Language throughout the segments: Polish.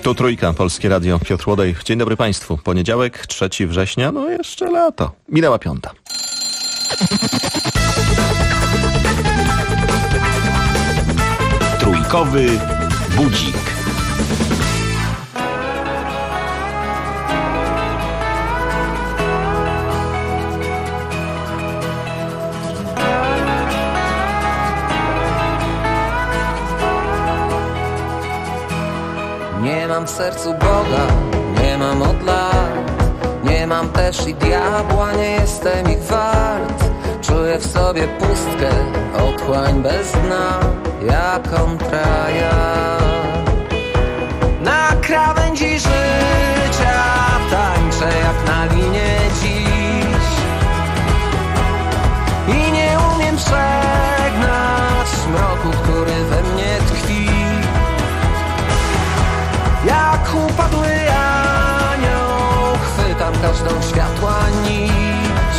Tu Trójka, Polskie Radio, Piotr Łodej. Dzień dobry Państwu. Poniedziałek, 3 września, no jeszcze lato. Minęła 5. Trójkowy budzik. Nie mam w sercu Boga, nie mam od lat. Nie mam też i diabła, nie jestem ich wart. Czuję w sobie pustkę, otchłań bez dna, jak kontraja. Na krawędzi życia tańczę jak na linie dziś. I nie umiem przegnać mroku, który we mnie tkwi. Jak upadły anioł, chwytam każdą światła nić.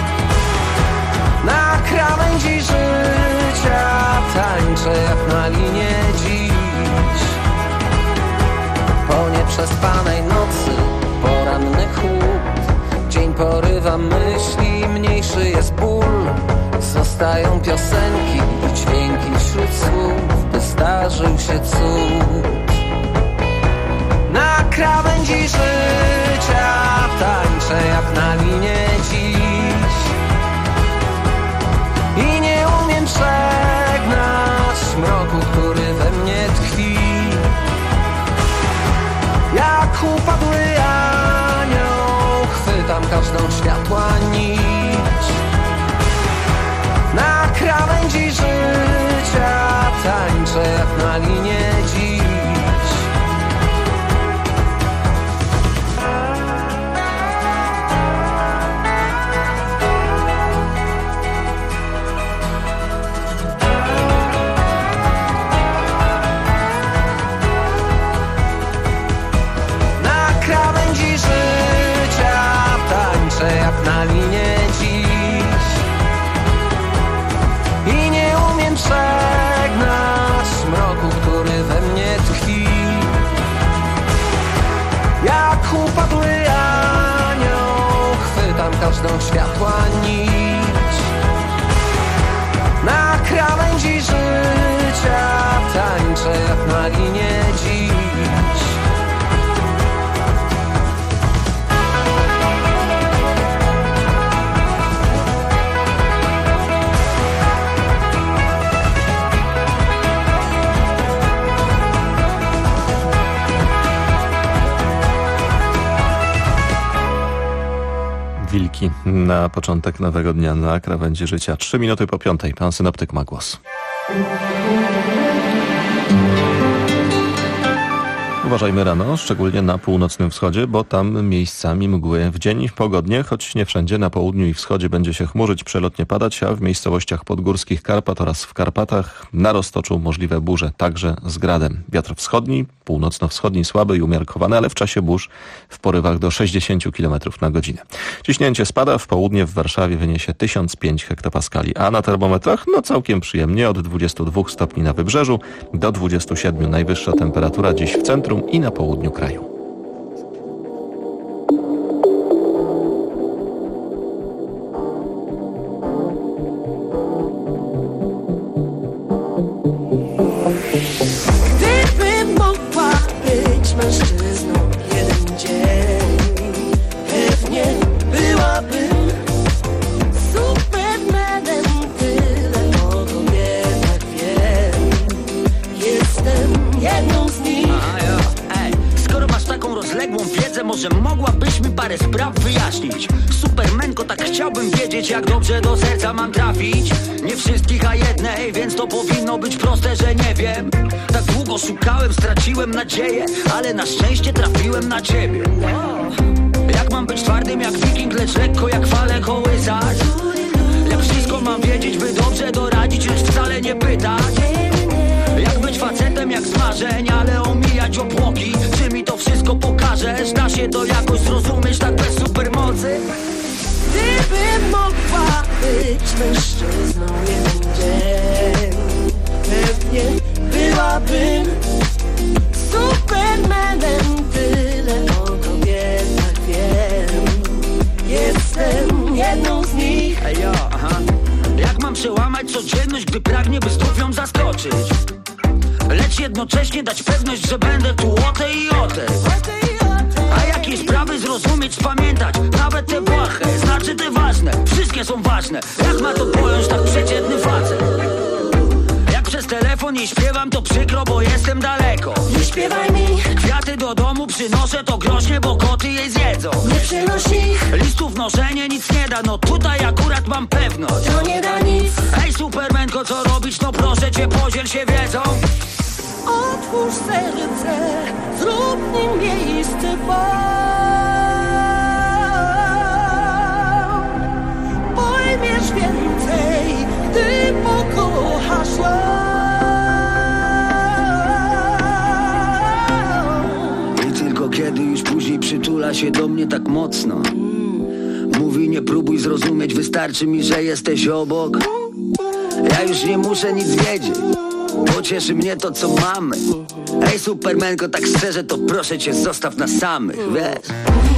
Na krawędzi życia tańczę jak na linie dziś. Po nieprzespanej nocy poranny chłód. Dzień porywa myśli, mniejszy jest ból. Zostają piosenki i dźwięki wśród słów, by zdarzył się cud. Na krawędzi życia tańczę jak na linie dziś. I nie umiem przegnać mroku, który we mnie tkwi. Jak upadły anioł, chwytam każdą światła nić. Na krawędzi życia tańczę jak na linie dziś. Jak na linie dziś. I nie umiem przegnać mroku, który we mnie tkwi. Jak upadły anioł, chwytam każdą światła nić. Na krawędzi życia tańczę jak na linie dziś. Wilki na początek nowego dnia na krawędzi życia. 3 minuty po 5. Pan synoptyk ma głos. Uważajmy rano, szczególnie na północnym wschodzie, bo tam miejscami mgły. W dzień pogodnie, choć nie wszędzie. Na południu i wschodzie będzie się chmurzyć, przelotnie padać, a w miejscowościach podgórskich Karpat oraz w Karpatach na Roztoczu możliwe burze, także z gradem. Wiatr wschodni, północno-wschodni słaby i umiarkowany, ale w czasie burz w porywach do 60 km na godzinę. Ciśnięcie spada, w południe w Warszawie wyniesie 1005 hektopaskali, a na termometrach całkiem przyjemnie, od 22 stopni na wybrzeżu do 27 najwyższa temperatura dziś w centrum i na południu kraju. Gdybym mogła być mężczyzną jeden dzień, pewnie byłabym Supermanem, tyle mogą jednak wiem. Jestem jedną z nich. Skoro masz taką rozległą wiedzę, może mogłabyś mi parę spraw wyjaśnić. Supermenko, tak chciałbym wiedzieć, jak dobrze do serca mam trafić. Nie wszystkich, a jednej, więc to powinno być proste, że nie wiem. Tak długo szukałem, straciłem nadzieję, ale na szczęście trafiłem na ciebie. Jak mam być twardym jak wiking, lecz lekko jak fale kołysać? Jak wszystko mam wiedzieć, by dobrze doradzić, lecz wcale nie pytać. Jak być facetem jak z marzeń, ale omijać obłoki. Czy mi to wszystko pokażesz? Da się to jakoś zrozumieć tak bez supermocy? Gdybym mogła być mężczyzną jeden dzień, pewnie byłabym Supermanem, przełamać codzienność, gdy pragnie, by znów ją zaskoczyć. Lecz jednocześnie dać pewność, że będę tu o tej i o tej. A jakie sprawy zrozumieć, spamiętać, nawet te błahe, znaczy te ważne, wszystkie są ważne. Jak ma to pojąć tak przeciętny facet? Jak przez telefon nie śpiewam, to przykro, bo jestem daleko. Nie śpiewaj mi, Kwiaty do domu przynoszę, to groźnie, bo koty jej zjedzą. nie przynoś ich, Listów noszenie nic nie da, no tutaj akurat mam pewność. to nie da nic. Ej Supermanko, co robić, no proszę cię, podziel się wiedzą. Otwórz serce, zrób nim miejsce pojmiesz więcej, gdy pokochasz ją. I tylko kiedy już później przytula się do mnie tak mocno, mówi nie próbuj zrozumieć, wystarczy mi, że jesteś obok. Ja już nie muszę nic wiedzieć, bo cieszy mnie to, co mamy. Ej Supermanko, tak szczerze, to proszę cię, zostaw nas samych, wiesz.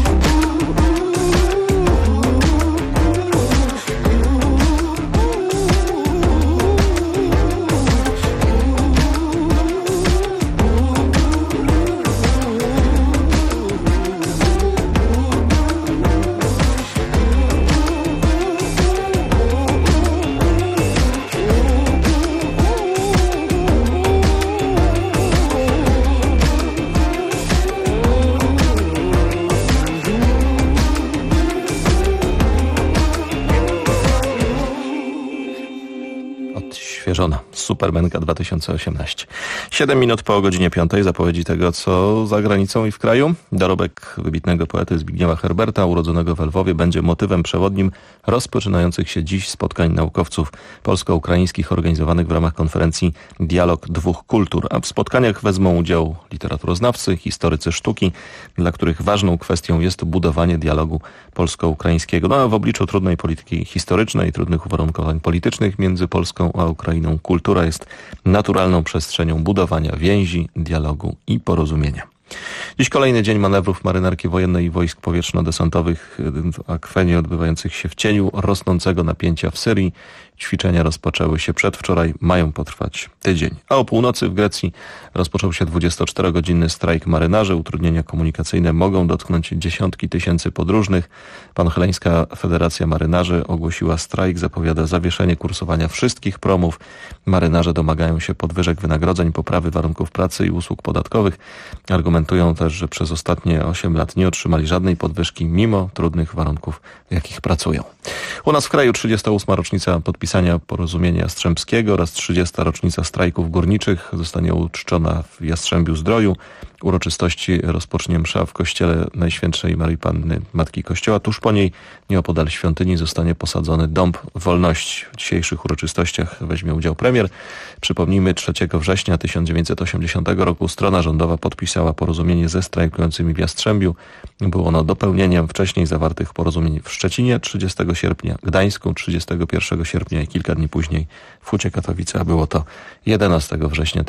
Odświeżona Supermanka 2018. 7 minut po godzinie 5. Zapowiedzi tego, co za granicą i w kraju. Dorobek wybitnego poety Zbigniewa Herberta, urodzonego w Lwowie, będzie motywem przewodnim rozpoczynających się dziś spotkań naukowców polsko-ukraińskich organizowanych w ramach konferencji Dialog Dwóch Kultur. A w spotkaniach wezmą udział literaturoznawcy, historycy sztuki, dla których ważną kwestią jest budowanie dialogu polsko-ukraińskiego. No a w obliczu trudnej polityki historycznej, trudnych uwarunkowań politycznych między Polską a Ukrainą, kultura jest naturalną przestrzenią budowania więzi, dialogu i porozumienia. Dziś kolejny dzień manewrów marynarki wojennej i wojsk powietrzno-desantowych w akwenie odbywających się w cieniu rosnącego napięcia w Syrii. Ćwiczenia rozpoczęły się przedwczoraj, mają potrwać tydzień. A o północy w Grecji rozpoczął się 24-godzinny strajk marynarzy. Utrudnienia komunikacyjne mogą dotknąć dziesiątki tysięcy podróżnych. Panheleńska Federacja Marynarzy ogłosiła strajk, zapowiada zawieszenie kursowania wszystkich promów. Marynarze domagają się podwyżek wynagrodzeń, poprawy warunków pracy i usług podatkowych. Argumentują też, że przez ostatnie 8 lat nie otrzymali żadnej podwyżki mimo trudnych warunków, w jakich pracują. U nas w kraju 38. rocznica podpisania porozumienia Jastrzębskiego oraz 30. rocznica strajków górniczych zostanie uczczona w Jastrzębiu-Zdroju. Uroczystości rozpocznie msza w kościele Najświętszej Maryi Panny, Matki Kościoła. Tuż po niej, nieopodal świątyni, zostanie posadzony Dąb Wolności. W dzisiejszych uroczystościach weźmie udział premier. Przypomnijmy, 3 września 1980 roku strona rządowa podpisała porozumienie ze strajkującymi w Jastrzębiu. Było ono dopełnieniem wcześniej zawartych porozumień w Szczecinie 30 sierpnia, Gdańsku 31 sierpnia i kilka dni później w Hucie Katowice, a było to 11 września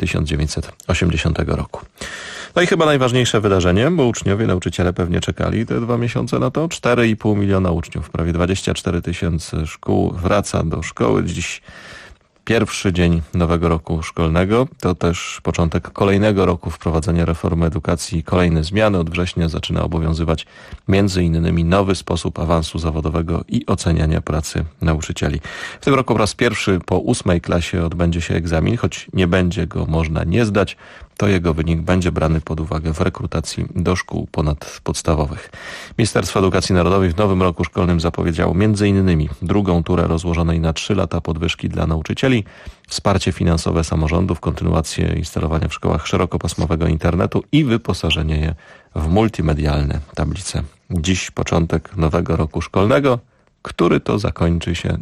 1980 roku. No i chyba najważniejsze wydarzenie, bo uczniowie, nauczyciele pewnie czekali te 2 miesiące na to. 4,5 miliona uczniów, prawie 24 tysiące szkół wraca do szkoły. Dziś pierwszy dzień nowego roku szkolnego. To też początek kolejnego roku wprowadzenia reformy edukacji. Kolejne zmiany. Od września zaczyna obowiązywać m.in. nowy sposób awansu zawodowego i oceniania pracy nauczycieli. W tym roku po raz pierwszy po 8 klasie odbędzie się egzamin, choć nie będzie go można nie zdać. To jego wynik będzie brany pod uwagę w rekrutacji do szkół ponadpodstawowych. Ministerstwo Edukacji Narodowej w nowym roku szkolnym zapowiedziało m.in. drugą turę rozłożonej na 3 lata podwyżki dla nauczycieli, wsparcie finansowe samorządów, kontynuację instalowania w szkołach szerokopasmowego internetu i wyposażenie je w multimedialne tablice. Dziś początek nowego roku szkolnego, który to zakończy się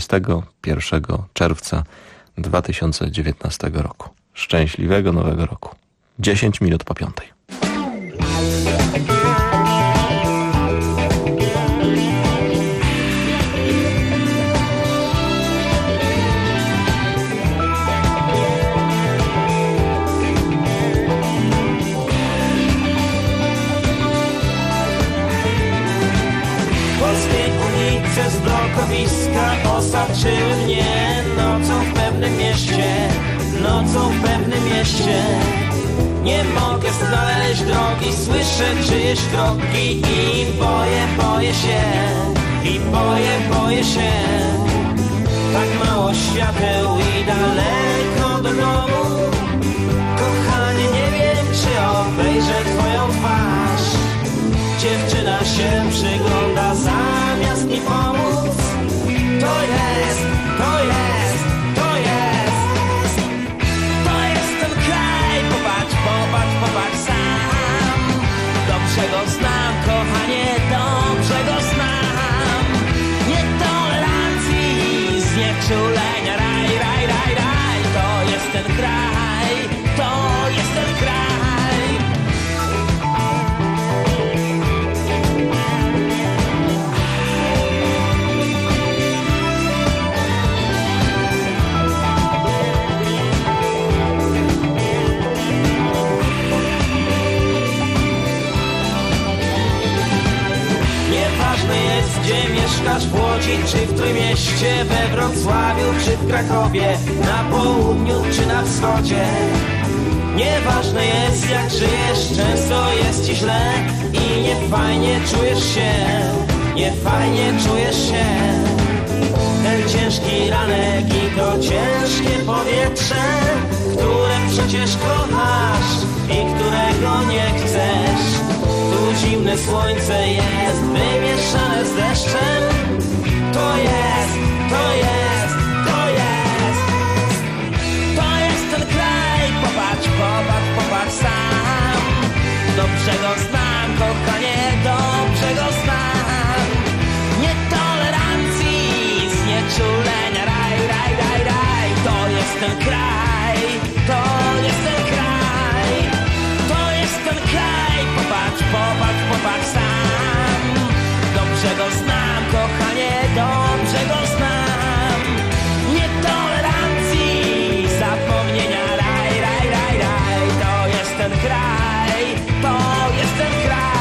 21 czerwca 2019 roku. Szczęśliwego nowego roku. 10 minut po 5. Pośpiech ulice z blokowiska osaczyły mnie nocą w pewnym mieście, nocą w pewnym mieście. Nie mogę znaleźć drogi, słyszę czyjeś kroki i boję się, i boję się. Tak mało świateł i daleko do domu. Kochanie, nie wiem, czy obejrzę twoją twarz. Dziewczyna się przygląda zamiast mi pomóc. To jest, to jest, to jest. To jest ten kraj, popatrz, popatrz, popatrz sam. Dobrze go znam, kochanie, dobrze go znam. Nietolerancji, znieczulenia, raj, raj, raj, raj. To jest ten kraj, to jest ten kraj. Nieważne jest, gdzie mieszkasz, w Łodzi czy w Trójmieście, we Wrocławiu czy w Krakowie, na południu czy na wschodzie. Nieważne jest, jak żyjesz, często jest ci źle i niefajnie czujesz się, niefajnie czujesz się. Ten ciężki ranek i to ciężkie powietrze, które przecież kochasz i którego nie chcesz. Tu zimne słońce jest wymieszane z deszczem. To jest, to jest, to jest. To jest ten kraj, popatrz, popatrz, popatrz sam. Dobrze go znam, kochanie, dobrze go znam. Nietolerancji, znieczulenia, raj, raj, raj, raj. To jest ten kraj, to jest ten kraj. To jest ten kraj, popatrz, popatrz, popatrz sam. Dobrze go znam, kochanie, dobrze go znam. Nietolerancji, zapomnienia, raj, raj, raj, raj. To jest ten kraj, to jest ten kraj.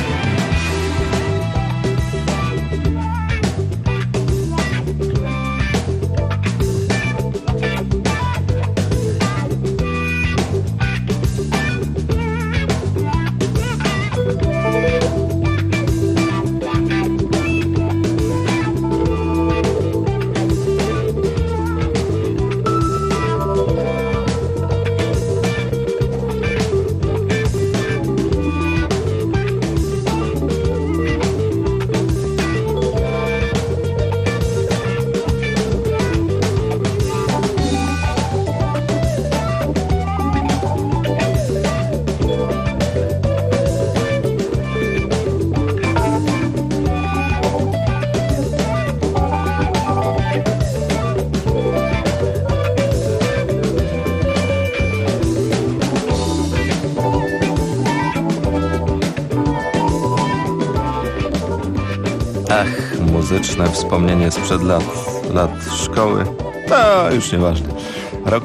Ach, muzyczne wspomnienie sprzed lat szkoły. No, już nieważne. Rok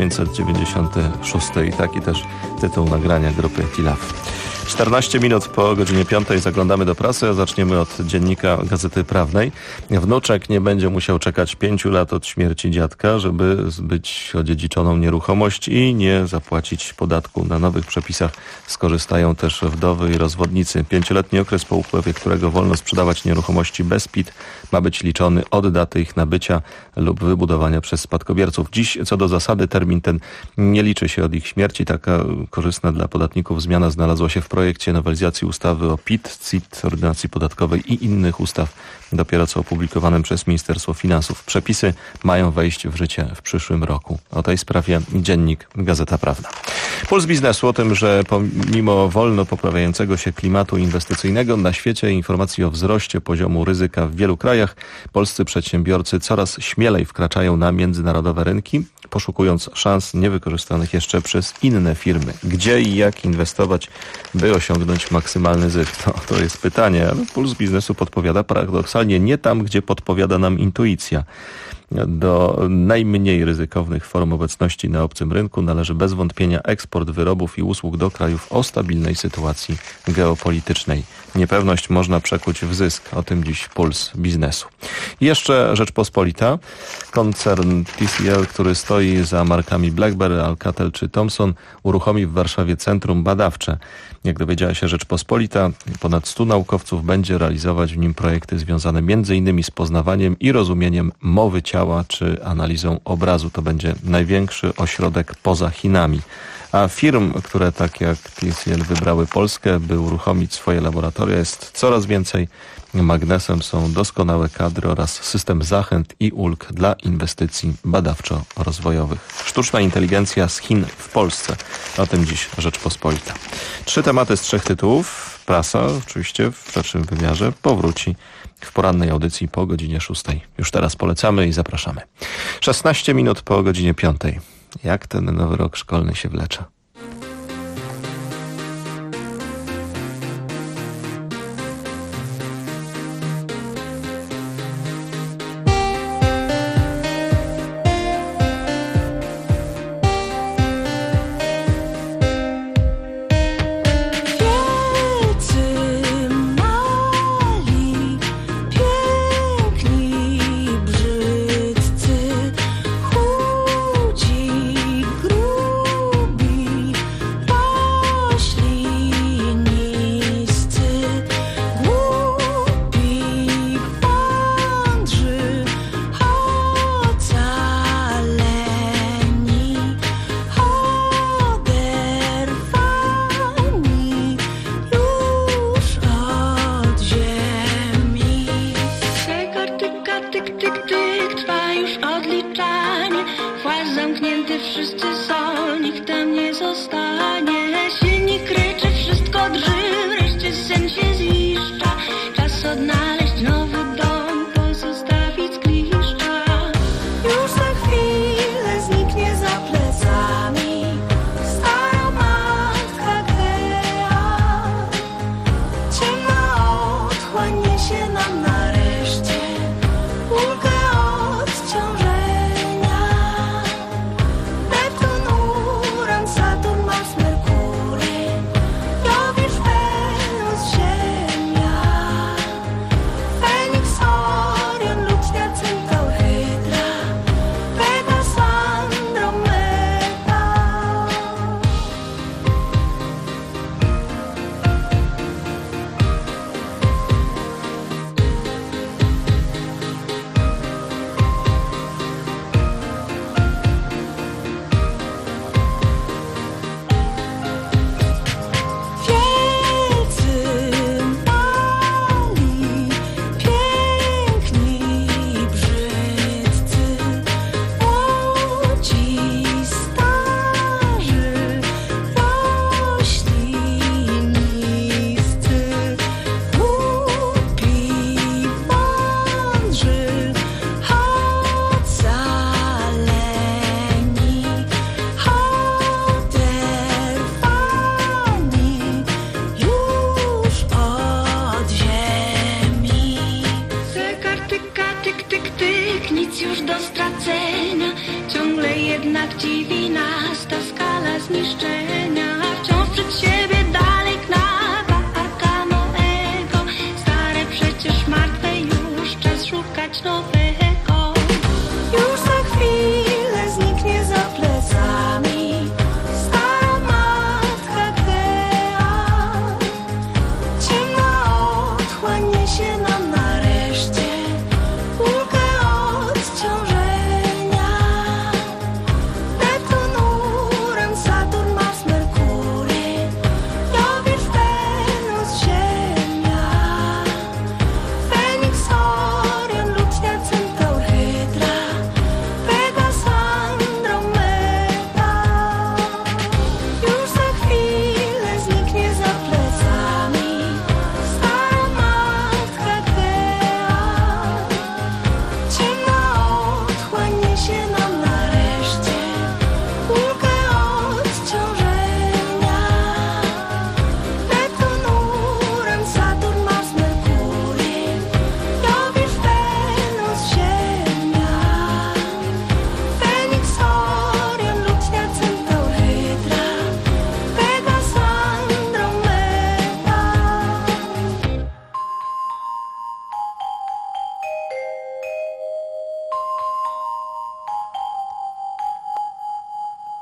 1996 i taki też tytuł nagrania grupy Tilaf. 14 minut po godzinie 5 zaglądamy do prasy, a zaczniemy od dziennika Gazety Prawnej. Wnuczek nie będzie musiał czekać 5 lat od śmierci dziadka, żeby zbyć odziedziczoną nieruchomość i nie zapłacić podatku. Na nowych przepisach skorzystają też wdowy i rozwodnicy. 5-letni okres, po upływie którego wolno sprzedawać nieruchomości bez PIT, ma być liczony od daty ich nabycia lub wybudowania przez spadkobierców. Dziś co do zasady termin ten nie liczy się od ich śmierci. Taka korzystna dla podatników zmiana znalazła się w projekcie nowelizacji ustawy o PIT, CIT, ordynacji podatkowej i innych ustaw, dopiero co opublikowanym przez Ministerstwo Finansów. Przepisy mają wejść w życie w przyszłym roku. O tej sprawie dziennik Gazeta Prawna. Puls biznesu o tym, że pomimo wolno poprawiającego się klimatu inwestycyjnego na świecie, informacji o wzroście poziomu ryzyka w wielu krajach, polscy przedsiębiorcy coraz śmielej wkraczają na międzynarodowe rynki, poszukując szans niewykorzystanych jeszcze przez inne firmy. Gdzie i jak inwestować, by osiągnąć maksymalny zysk? To jest pytanie, ale Puls biznesu podpowiada paradoksalnie nie tam, gdzie podpowiada nam intuicja. Do najmniej ryzykownych form obecności na obcym rynku należy bez wątpienia eksport wyrobów i usług do krajów o stabilnej sytuacji geopolitycznej. Niepewność można przekuć w zysk. O tym dziś Puls Biznesu. I jeszcze Rzeczpospolita. Koncern TCL, który stoi za markami BlackBerry, Alcatel czy Thomson, uruchomi w Warszawie centrum badawcze. Jak dowiedziała się Rzeczpospolita, ponad 100 naukowców będzie realizować w nim projekty związane m.in. z poznawaniem i rozumieniem mowy ciała czy analizą obrazu. To będzie największy ośrodek poza Chinami. A firm, które tak jak TCL wybrały Polskę, by uruchomić swoje laboratoria, jest coraz więcej. Magnesem są doskonałe kadry oraz system zachęt i ulg dla inwestycji badawczo-rozwojowych. Sztuczna inteligencja z Chin w Polsce. O tym dziś Rzeczpospolita. 3 tematy z 3 tytułów. Prasa, oczywiście w szerszym wymiarze, powróci w porannej audycji po godzinie 6. Już teraz polecamy i zapraszamy. 16 minut po godzinie 5. Jak ten nowy rok szkolny się wlecze?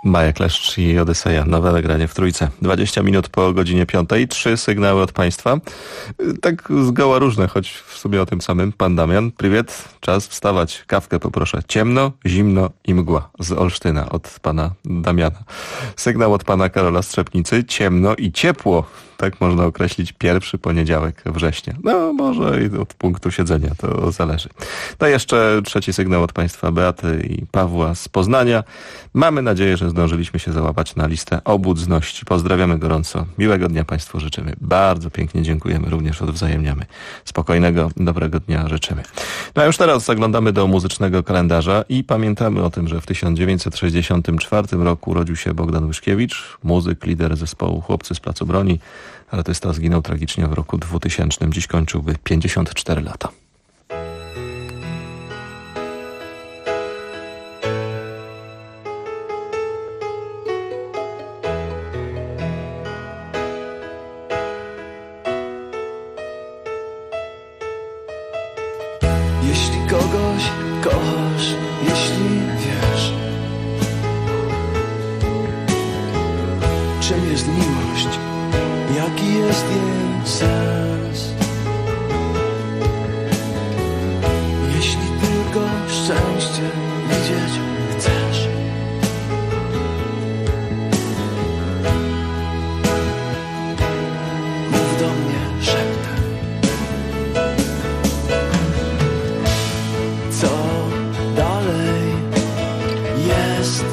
Maja Kleszcz i Odyseja. Nowe nagranie w Trójce. 20 minut po godzinie 5. 3 sygnały od Państwa. Tak zgoła różne, choć w sumie o tym samym. Pan Damian. Prywiet. Czas wstawać. Kawkę poproszę. Ciemno, zimno i mgła. Z Olsztyna od pana Damiana. Sygnał od pana Karola Strzepnicy. Ciemno i ciepło. Tak można określić pierwszy poniedziałek września. No może i od punktu siedzenia to zależy. No i jeszcze trzeci sygnał od państwa Beaty i Pawła z Poznania. Mamy nadzieję, że zdążyliśmy się załapać na listę obudności. Pozdrawiamy gorąco. Miłego dnia Państwu życzymy. Bardzo pięknie dziękujemy. Również odwzajemniamy. Spokojnego, dobrego dnia życzymy. No a już teraz zaglądamy do muzycznego kalendarza i pamiętamy o tym, że w 1964 roku urodził się Bogdan Łyszkiewicz, muzyk, lider zespołu Chłopcy z Placu Broni. Artysta zginął tragicznie w roku 2000. Dziś kończyłby 54 lata. Jeśli kogoś kochasz, jeśli wiesz, czym jest miłość, jaki jest jej sens, jeśli tylko szczęście widzieć chcesz, mów do mnie szeptem. Co dalej jest?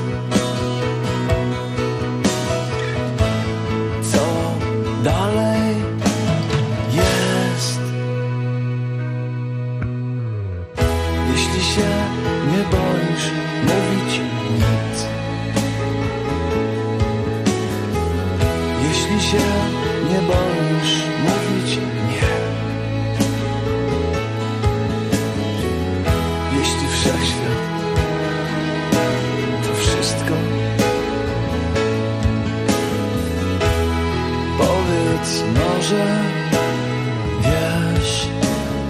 Co dalej jest? Jeśli się nie boisz mówić nic, jeśli się nie boisz mówić nie, jeśli wszechświat to wszystko, powiedz może wiesz,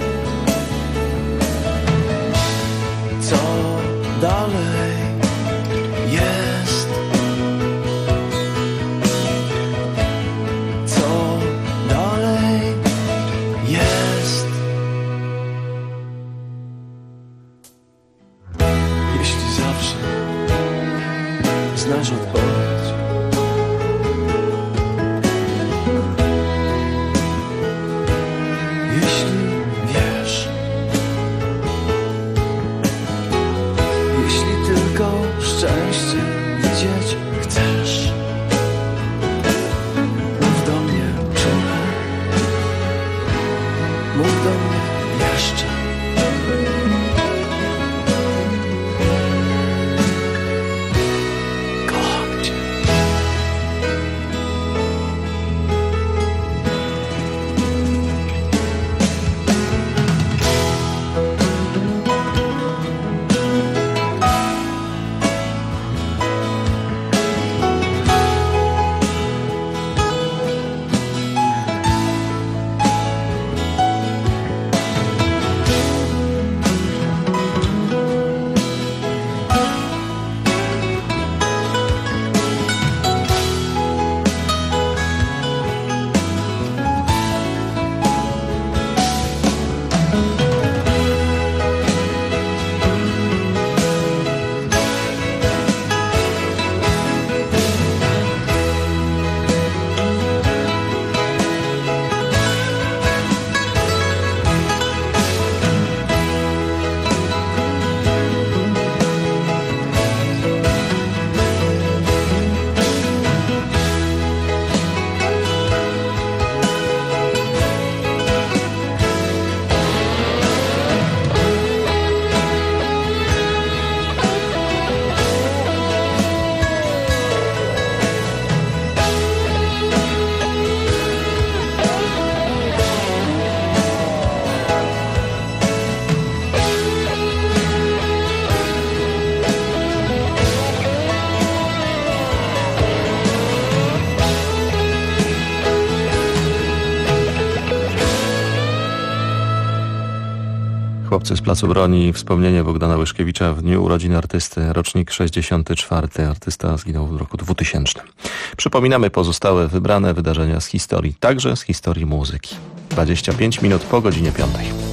co dalej jest, co dalej jest. Jeśli zawsze znasz odpowiedź, jeśli wiesz, jeśli tylko szczęście widzieć chcesz, mów do mnie czule, mów do mnie jeszcze. Kocham cię. Chłopcy z Placu Broni, wspomnienie Bogdana Łyszkiewicza w dniu urodzin artysty, rocznik 64. Artysta zginął w roku 2000. Przypominamy pozostałe wybrane wydarzenia z historii, także z historii muzyki. 25 minut po godzinie 5.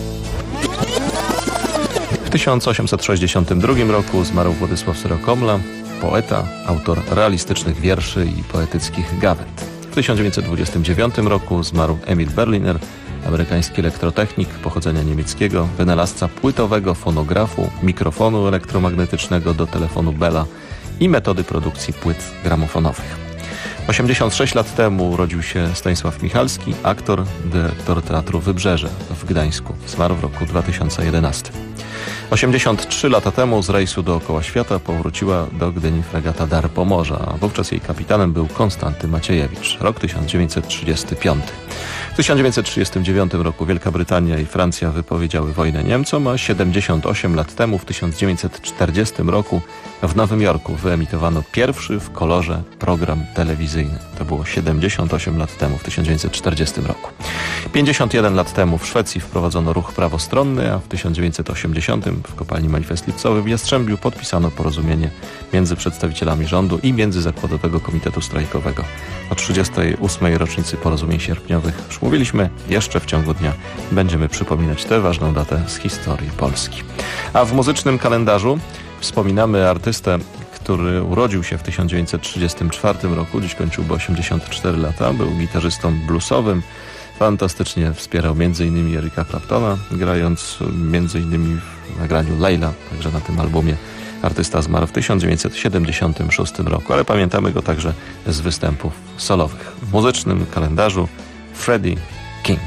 W 1862 roku zmarł Władysław Syrokomla, poeta, autor realistycznych wierszy i poetyckich gawęd. W 1929 roku zmarł Emil Berliner, amerykański elektrotechnik pochodzenia niemieckiego, wynalazca płytowego fonografu, mikrofonu elektromagnetycznego do telefonu Bella i metody produkcji płyt gramofonowych. 86 lat temu urodził się Stanisław Michalski, aktor, dyrektor Teatru Wybrzeże w Gdańsku. Zmarł w roku 2011. 83 lata temu z rejsu dookoła świata powróciła do Gdyni fregata Dar Pomorza, a wówczas jej kapitanem był Konstanty Maciejewicz. Rok 1935. W 1939 roku Wielka Brytania i Francja wypowiedziały wojnę Niemcom, a 78 lat temu, w 1940 roku, w Nowym Jorku wyemitowano pierwszy w kolorze program telewizyjny. To było 78 lat temu, w 1940 roku. 51 lat temu w Szwecji wprowadzono ruch prawostronny, a w 1980 w kopalni Manifest Lipcowy w Jastrzębiu podpisano porozumienie między przedstawicielami rządu i Międzyzakładowego Komitetu Strajkowego. O 38. rocznicy porozumień sierpniowych już mówiliśmy, jeszcze w ciągu dnia będziemy przypominać tę ważną datę z historii Polski. A w muzycznym kalendarzu wspominamy artystę, który urodził się w 1934 roku, dziś kończyłby 84 lata, był gitarzystą bluesowym, fantastycznie wspierał m.in. Erika Claptona, grając m.in. w nagraniu Layla, także na tym albumie. Artysta zmarł w 1976 roku, ale pamiętamy go także z występów solowych. W muzycznym kalendarzu Freddie King.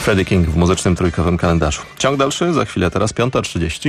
Freddie King w muzycznym trójkowym kalendarzu. Ciąg dalszy, za chwilę teraz 5:30.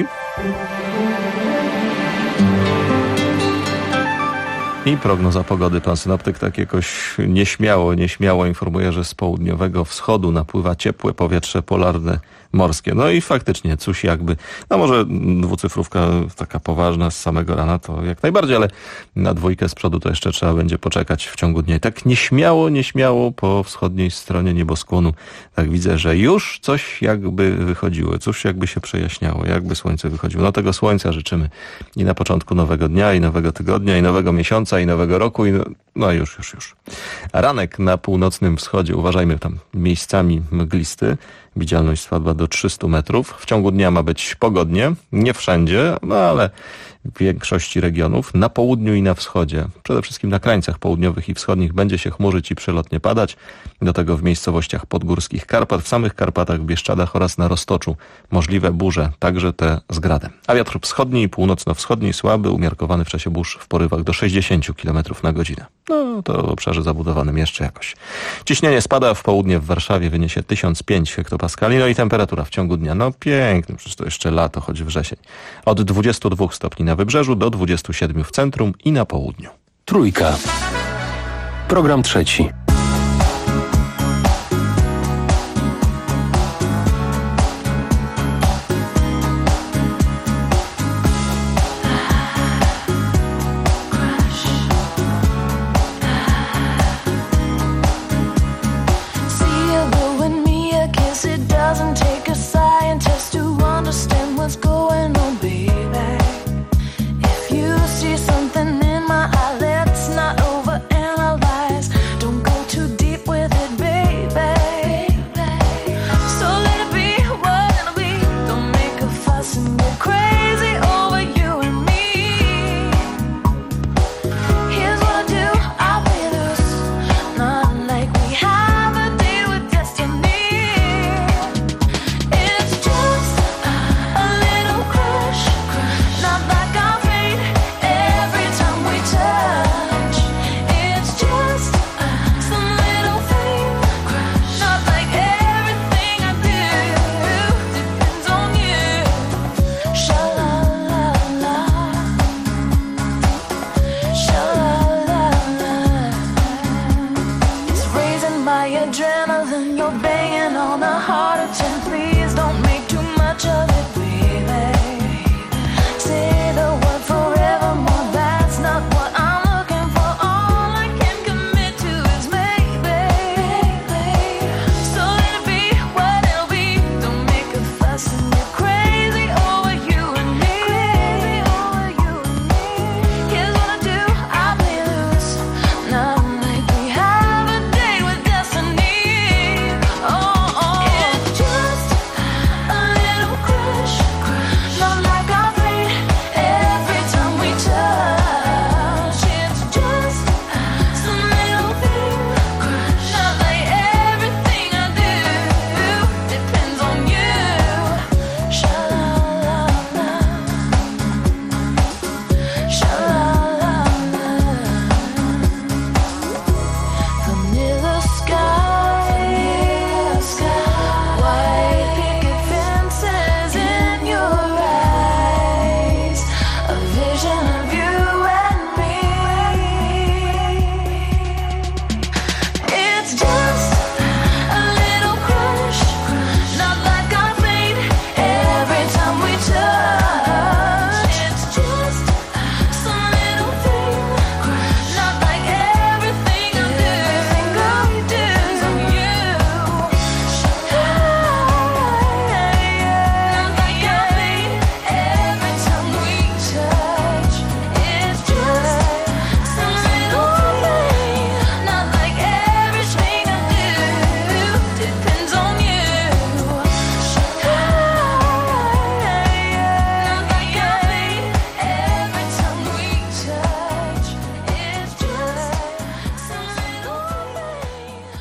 I prognoza pogody. Pan synoptyk tak jakoś nieśmiało informuje, że z południowego wschodu napływa ciepłe powietrze polarne morskie. No i faktycznie, cóż jakby, no może dwucyfrówka taka poważna z samego rana to jak najbardziej, ale na dwójkę z przodu to jeszcze trzeba będzie poczekać w ciągu dnia. I tak nieśmiało po wschodniej stronie nieboskłonu, tak widzę, że już coś jakby wychodziło, coś jakby się przejaśniało, jakby słońce wychodziło. No tego słońca życzymy i na początku nowego dnia, i nowego tygodnia, i nowego miesiąca, i nowego roku, i no już. A ranek na północnym wschodzie, uważajmy tam, miejscami mglisty, widzialność spadła do 300 metrów. W ciągu dnia ma być pogodnie, nie wszędzie, no ale w większości regionów. Na południu i na wschodzie, przede wszystkim na krańcach południowych i wschodnich będzie się chmurzyć i przelotnie padać. Do tego w miejscowościach podgórskich Karpat, w samych Karpatach, w Bieszczadach oraz na Roztoczu możliwe burze, także te z gradem. A wiatr wschodni i północno-wschodni słaby, umiarkowany w czasie burz w porywach do 60 km na godzinę. No to w obszarze zabudowanym jeszcze jakoś. Ciśnienie spada, w południe w Warszawie wyniesie 1005 hektopaskali, no i temperatura w ciągu dnia, no piękny, przecież to jeszcze lato, choć wrzesień. Od 22 stopni na wybrzeżu do 27 w centrum i na południu. Trójka. Program trzeci. Something in my eye, let's not overanalyze. Don't go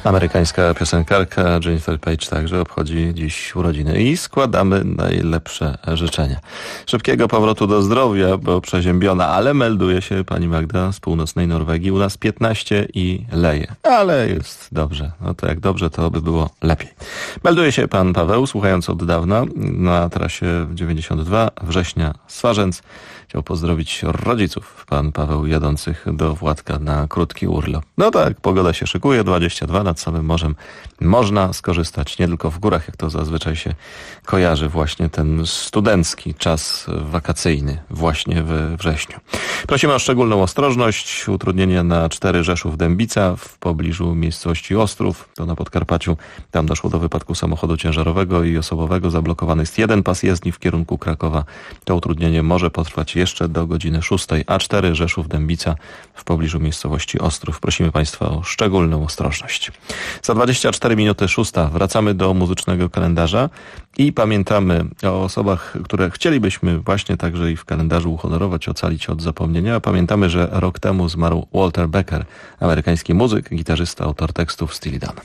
Amerykańska piosenkarka Jennifer Page także obchodzi dziś urodziny i składamy najlepsze życzenia. Szybkiego powrotu do zdrowia, bo przeziębiona, ale melduje się pani Magda z północnej Norwegii. U nas 15 i leje, ale jest dobrze. No to jak dobrze, to by było lepiej. Melduje się pan Paweł, słuchając od dawna na trasie 92 września Swarzędz. Chciał pozdrowić rodziców, pan Paweł, jadących do Władka na krótki urlop. No tak, pogoda się szykuje, 22 nad samym morzem. Można skorzystać, nie tylko w górach, jak to zazwyczaj się kojarzy, właśnie ten studencki czas wakacyjny, właśnie we wrześniu. Prosimy o szczególną ostrożność. Utrudnienia na 4 Rzeszów-Dębica w pobliżu miejscowości Ostrów, to na Podkarpaciu. Tam doszło do wypadku samochodu ciężarowego i osobowego. Zablokowany jest jeden pas jezdni w kierunku Krakowa. To utrudnienie może potrwać jeszcze do godziny 6. A4 Rzeszów-Dębica w pobliżu miejscowości Ostrów. Prosimy państwa o szczególną ostrożność. Za 24 minuty 6 wracamy do muzycznego kalendarza i pamiętamy o osobach, które chcielibyśmy właśnie także i w kalendarzu uhonorować, ocalić od zapomnienia. Pamiętamy, że rok temu zmarł Walter Becker, amerykański muzyk, gitarzysta, autor tekstów Steely Dan.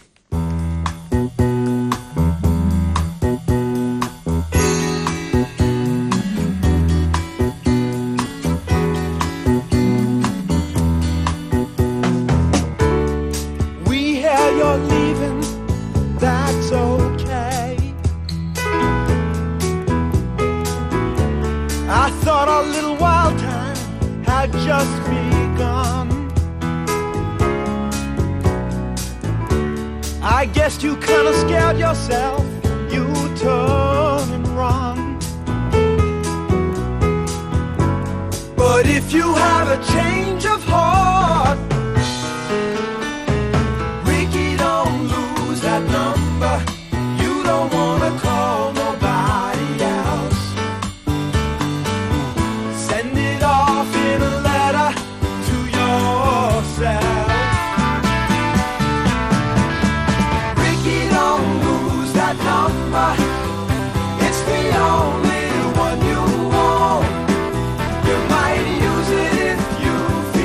Just begun. I guess you kind of scared yourself. You turn and run. But if you have a change of heart, Ricky, don't lose that number. You don't want to call nobody else. Send it off in a letter to yourself. Ricky, don't lose that number. It's the only one you want. You might use it if you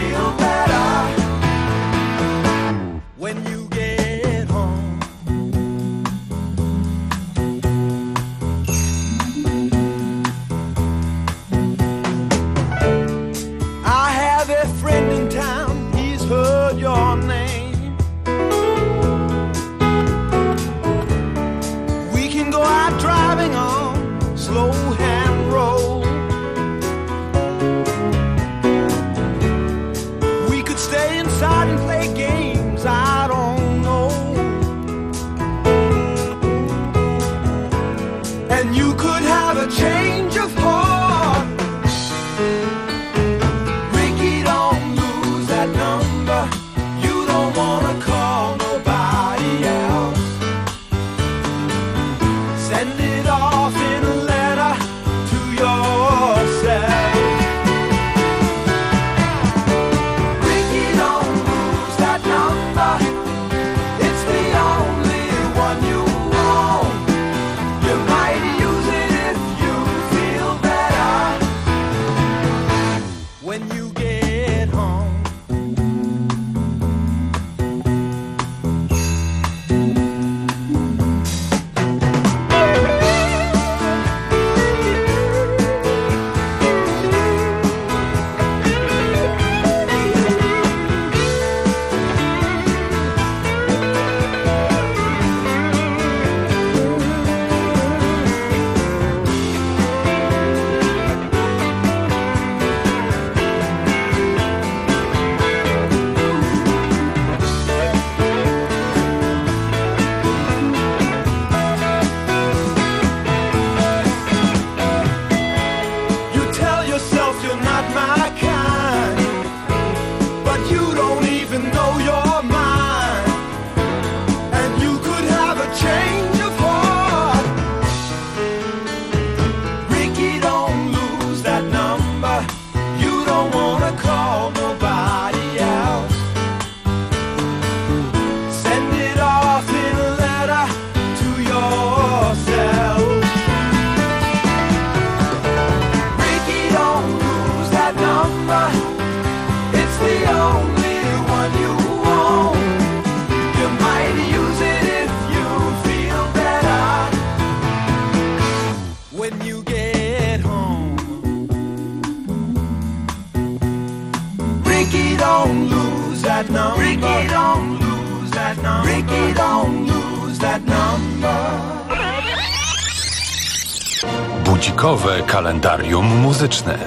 don't lose that number. Ricky, don't lose that number. Ricky, don't lose that number. Budzikowe kalendarium muzyczne.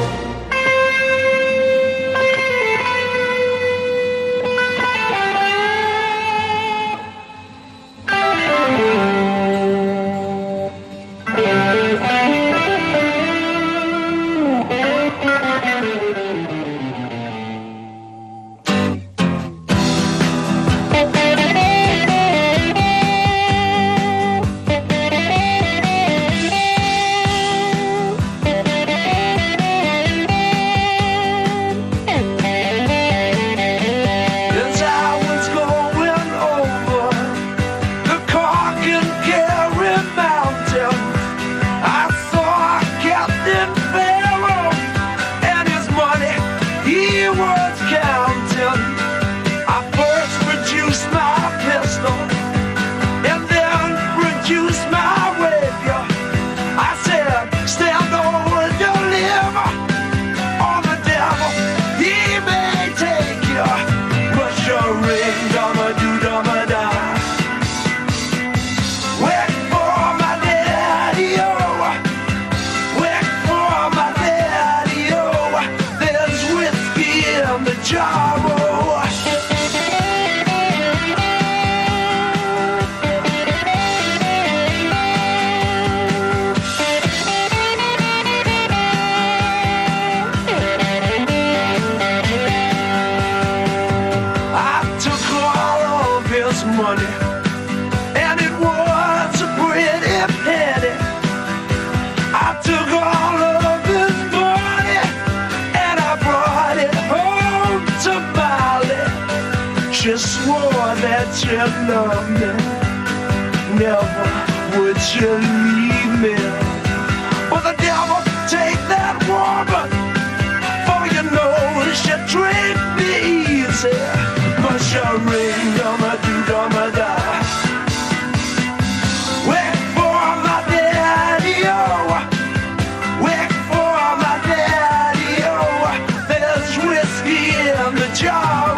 You swore that you loved me, never would you leave me. But the devil take that woman, for you know she treat me easy. But she ring, dum-a-do-dum-a-da. Wait for my daddy-o, wait for my daddy-o. There's whiskey in the jar.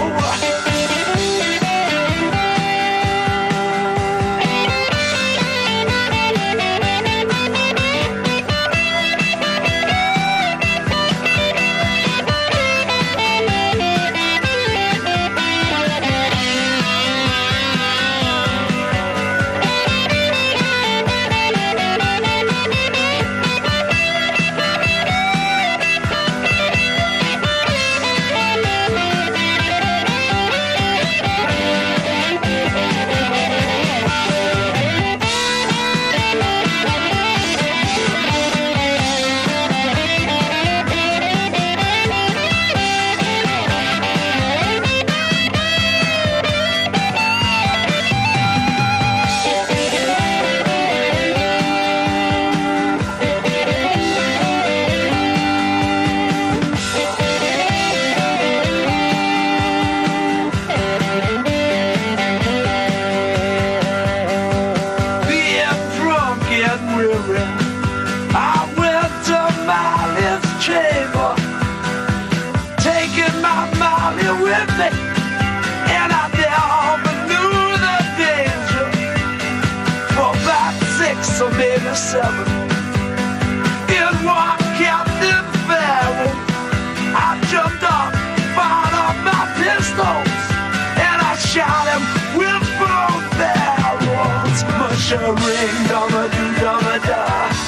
Seven. In one Captain Farrell, I jumped up, fired up my pistols, and I shot him with both barrels. Mushering, dum-a-do-dum-a-da.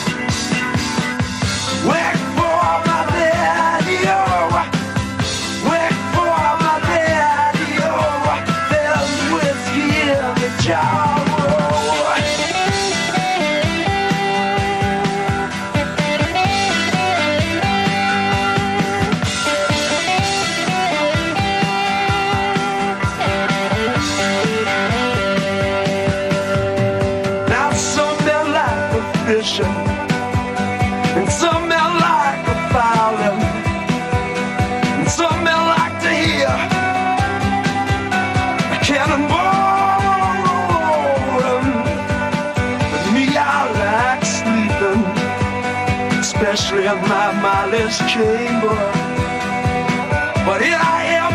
Wait for my daddy-o, wait for my daddy-o. There's whiskey in the jar. And some men like the fowling, and some men like to hear a cannonball rolling. But me, I like sleeping, especially in my mindless chamber. But here I am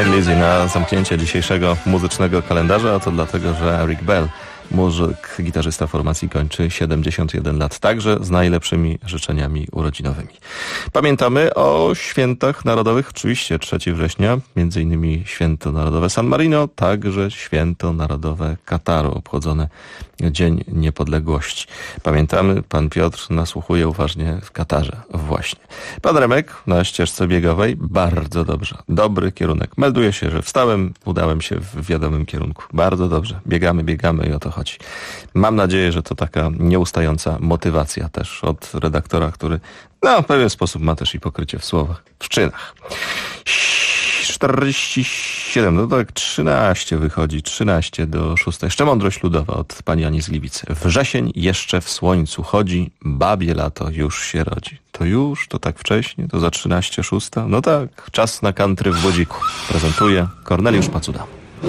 Thin Lizzy na zamknięcie dzisiejszego muzycznego kalendarza, a to dlatego, że Eric Bell, muzyk, gitarzysta formacji, kończy 71 lat, także z najlepszymi życzeniami urodzinowymi. Pamiętamy o świętach narodowych, oczywiście 3 września, między innymi święto narodowe San Marino, także święto narodowe Kataru, obchodzone Dzień Niepodległości. Pamiętamy, pan Piotr nasłuchuje uważnie w Katarze, właśnie. Pan Remek na ścieżce biegowej, bardzo dobrze, dobry kierunek. Melduje się, że wstałem, udałem się w wiadomym kierunku. Bardzo dobrze, biegamy i o to chodzi. Mam nadzieję, że to taka nieustająca motywacja też od redaktora, który w pewien sposób ma też i pokrycie w słowach, w czynach. 47, no tak 13 wychodzi, 13 do 6. Jeszcze mądrość ludowa od pani Ani z Gliwic. Wrzesień jeszcze w słońcu chodzi, babie lato już się rodzi. To tak wcześnie? To za 13:06? No tak, czas na country w Bodziku. Prezentuje Korneliusz Pacuda.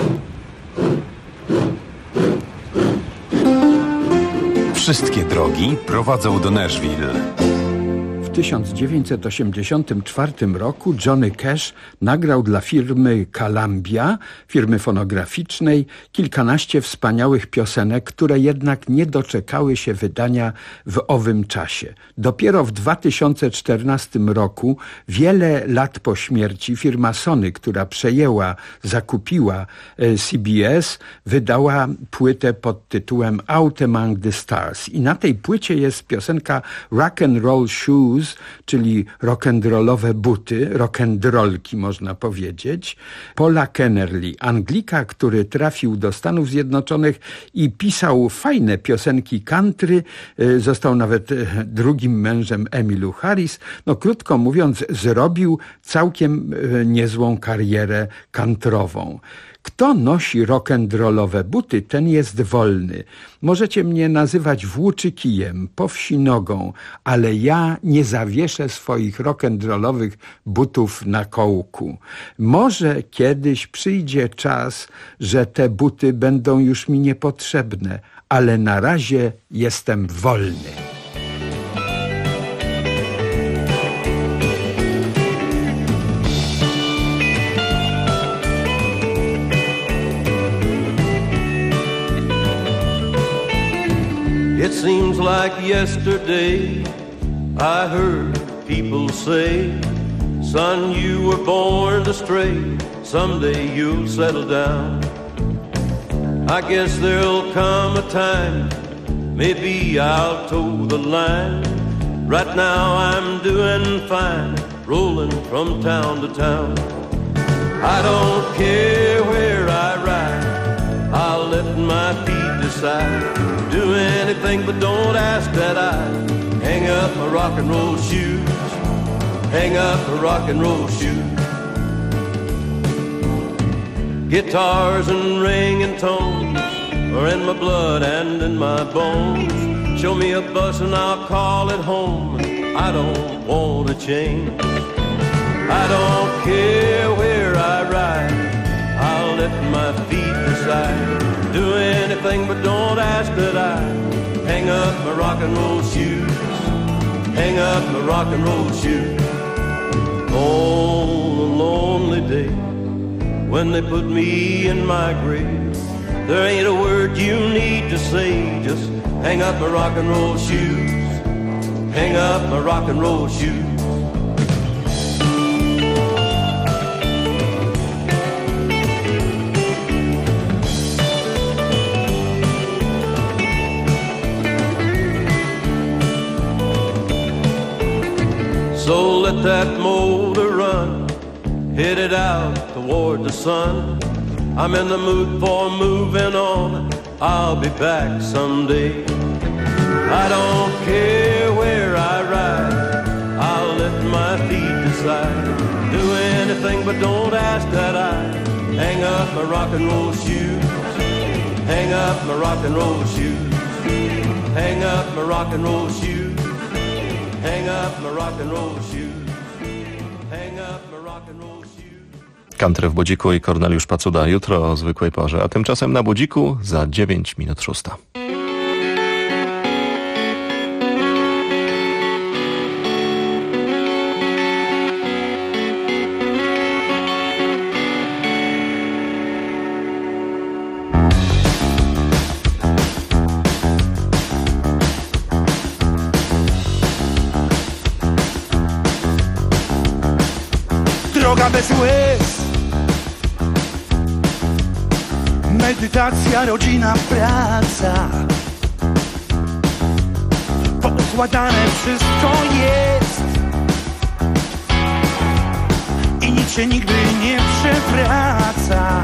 Wszystkie drogi prowadzą do Nashville. W 1984 roku Johnny Cash nagrał dla firmy Columbia, firmy fonograficznej, kilkanaście wspaniałych piosenek, które jednak nie doczekały się wydania w owym czasie. Dopiero w 2014 roku, wiele lat po śmierci, firma Sony, która zakupiła CBS, wydała płytę pod tytułem Out Among the Stars. I na tej płycie jest piosenka Rock and Roll Shoes, czyli rock'n'rollowe buty, rock'n'rollki można powiedzieć, Paula Kennerly, Anglika, który trafił do Stanów Zjednoczonych i pisał fajne piosenki country, został nawet drugim mężem Emmylou Harris. No krótko mówiąc, zrobił całkiem niezłą karierę countryową. Kto nosi rock'n'rollowe buty, ten jest wolny. Możecie mnie nazywać włóczykijem, powsinogą, ale ja nie zawieszę swoich rock'n'rollowych butów na kołku. Może kiedyś przyjdzie czas, że te buty będą już mi niepotrzebne, ale na razie jestem wolny. It seems like yesterday I heard people say, son, you were born to stray, someday you'll settle down. I guess there'll come a time, maybe I'll toe the line. Right now I'm doing fine, rolling from town to town. I don't care where I ride, I'll let my feet decide. Do anything but don't ask that I hang up my rock and roll shoes, hang up my rock and roll shoes. Guitars and ringing tones are in my blood and in my bones. Show me a bus and I'll call it home. I don't want to change. I don't care where I ride, I'll let my feet decide. Do anything but don't ask that I hang up my rock and roll shoes, hang up my rock and roll shoes. On a lonely day when they put me in my grave, there ain't a word you need to say, just hang up my rock and roll shoes, hang up my rock and roll shoes. So let that motor run, hit it out toward the sun. I'm in the mood for moving on, I'll be back someday. I don't care where I ride, I'll let my feet decide. Do anything but don't ask that I hang up my rock and roll shoes, hang up my rock and roll shoes, hang up my rock and roll shoes, hang up my rock and roll shoes, hang up my rock and roll shoes. Country w Budziku i Korneliusz Pacuda jutro o zwykłej porze, a tymczasem na Budziku za 9 minut 6. droga bez łez. Medytacja, rodzina, praca. Poukładane wszystko jest i nic się nigdy nie przewraca.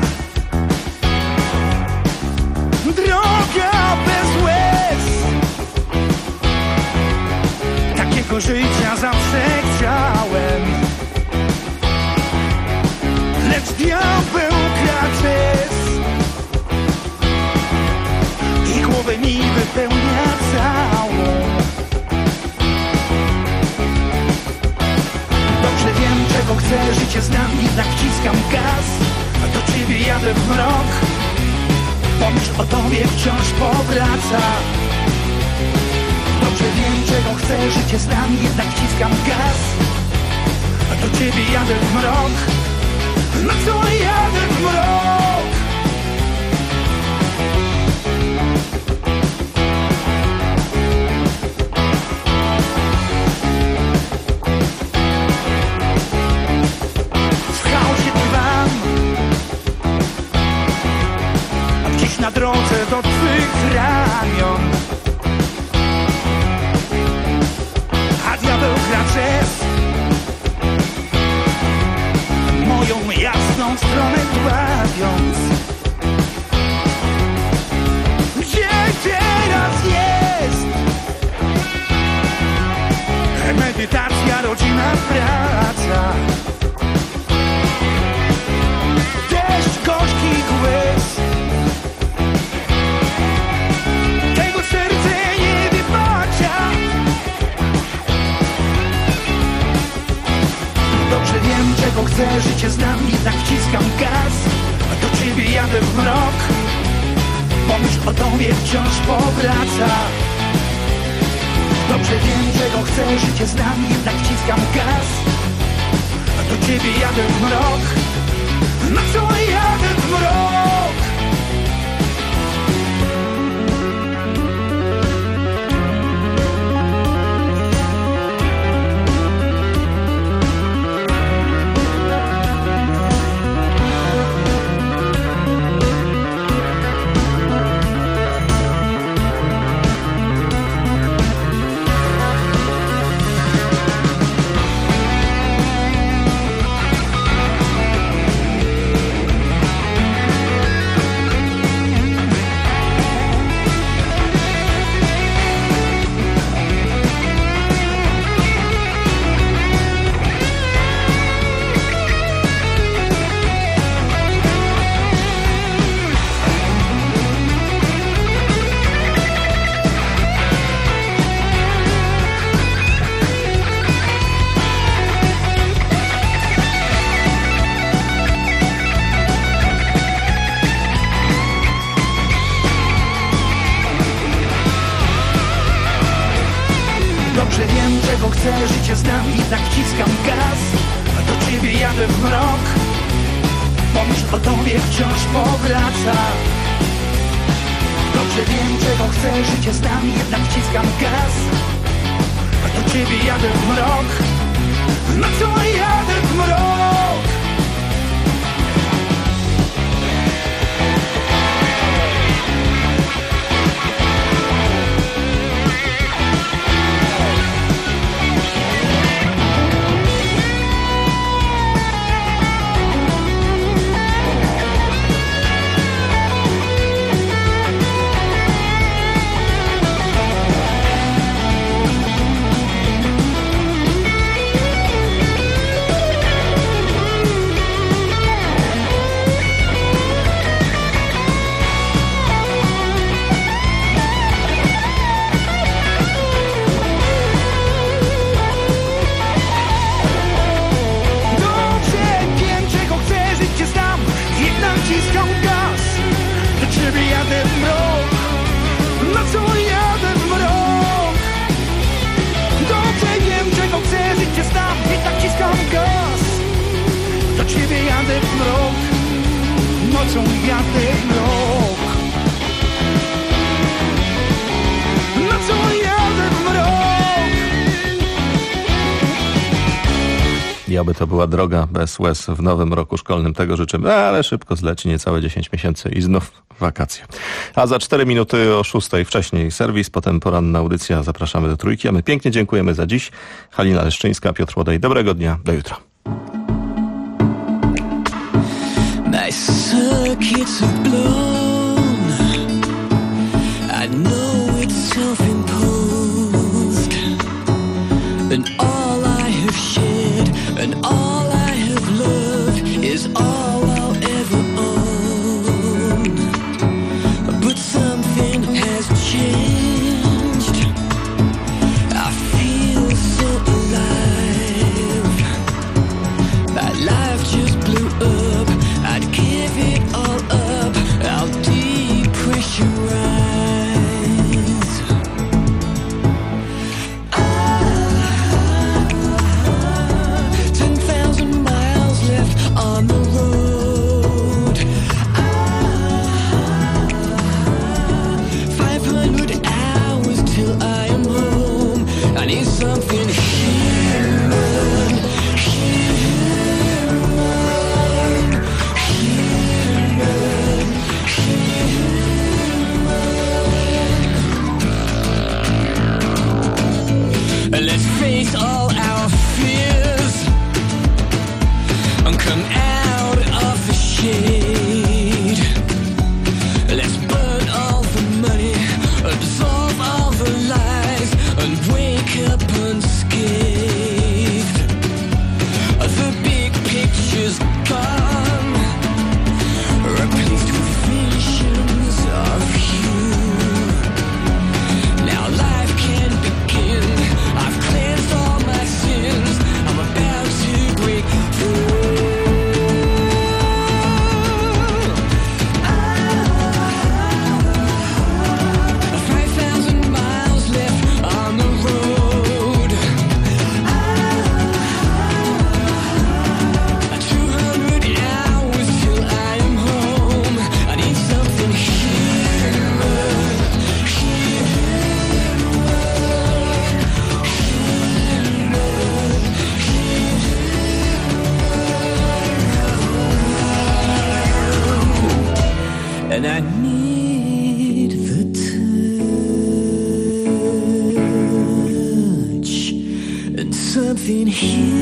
Droga bez łez. Takiego życia zawsze chciałem, lecz diabeł kraczes i głowę mi wypełnia całą. Dobrze wiem, czego chcę, życie znam, jednak wciskam gaz, a do ciebie jadę w mrok. Pomyśl o tobie wciąż powraca. Dobrze wiem, czego chcę, życie znam, jednak wciskam gaz, a do ciebie jadę w mrok. No co jadę w mrok? W chaosie trwam, a gdzieś na drodze do twych ramion, a diabeł kraczes moją jasną stronę dławiąc. Gdzie teraz jest medytacja, rodzina, praca? Deszcz gorzkich łez, tego serce nie wybacza. Dobrze wiem, czego chcę, życie znam, jednak wciskam gaz, a do ciebie jadę w mrok. Pomyśl o tobie wciąż powraca. Dobrze wiem, czego chcę, życie znam, jednak wciskam gaz, a do ciebie jadę w mrok. Na co jadę w mrok? Dobrze wiem, czego chcę, życie znam, jednak wciskam gaz, a do ciebie jadę w mrok. Pomyśl o tobie wciąż powraca. Dobrze wiem, czego chcę, życie znam, jednak wciskam gaz, a do ciebie jadę w mrok. Na co jadę w mrok? nocą jadę w mrok. Nocą jadę w mrok. aby to była droga bez łez w nowym roku szkolnym. Tego życzymy, ale szybko zleci, niecałe 10 miesięcy i znów wakacje. A za 4 minuty o 6 wcześniej serwis, potem poranna audycja. Zapraszamy do Trójki, a my pięknie dziękujemy za dziś. Halina Leszczyńska, Piotr Łodej. Dobrego dnia, do jutra. My circuits are blown. I know it's self-imposed. And all I have shared and all I have loved is all I'll ever own. But something has changed. I feel so alive. My life just blew up. I'd give it all up. I'll depressurize. 10,000 miles left on the road. 500 hours till I am home. I need something human, let's face all our fears and come out of the shade. Let's burn all the money, absorb all the lies, and wake up unscathed. The big picture's gone, replaced with visions of you. Now life can begin. I've cleansed all my sins. I'm about to break through. 5,000 miles left on the road. 200 hours till I am home. I need something and I need the touch and something here.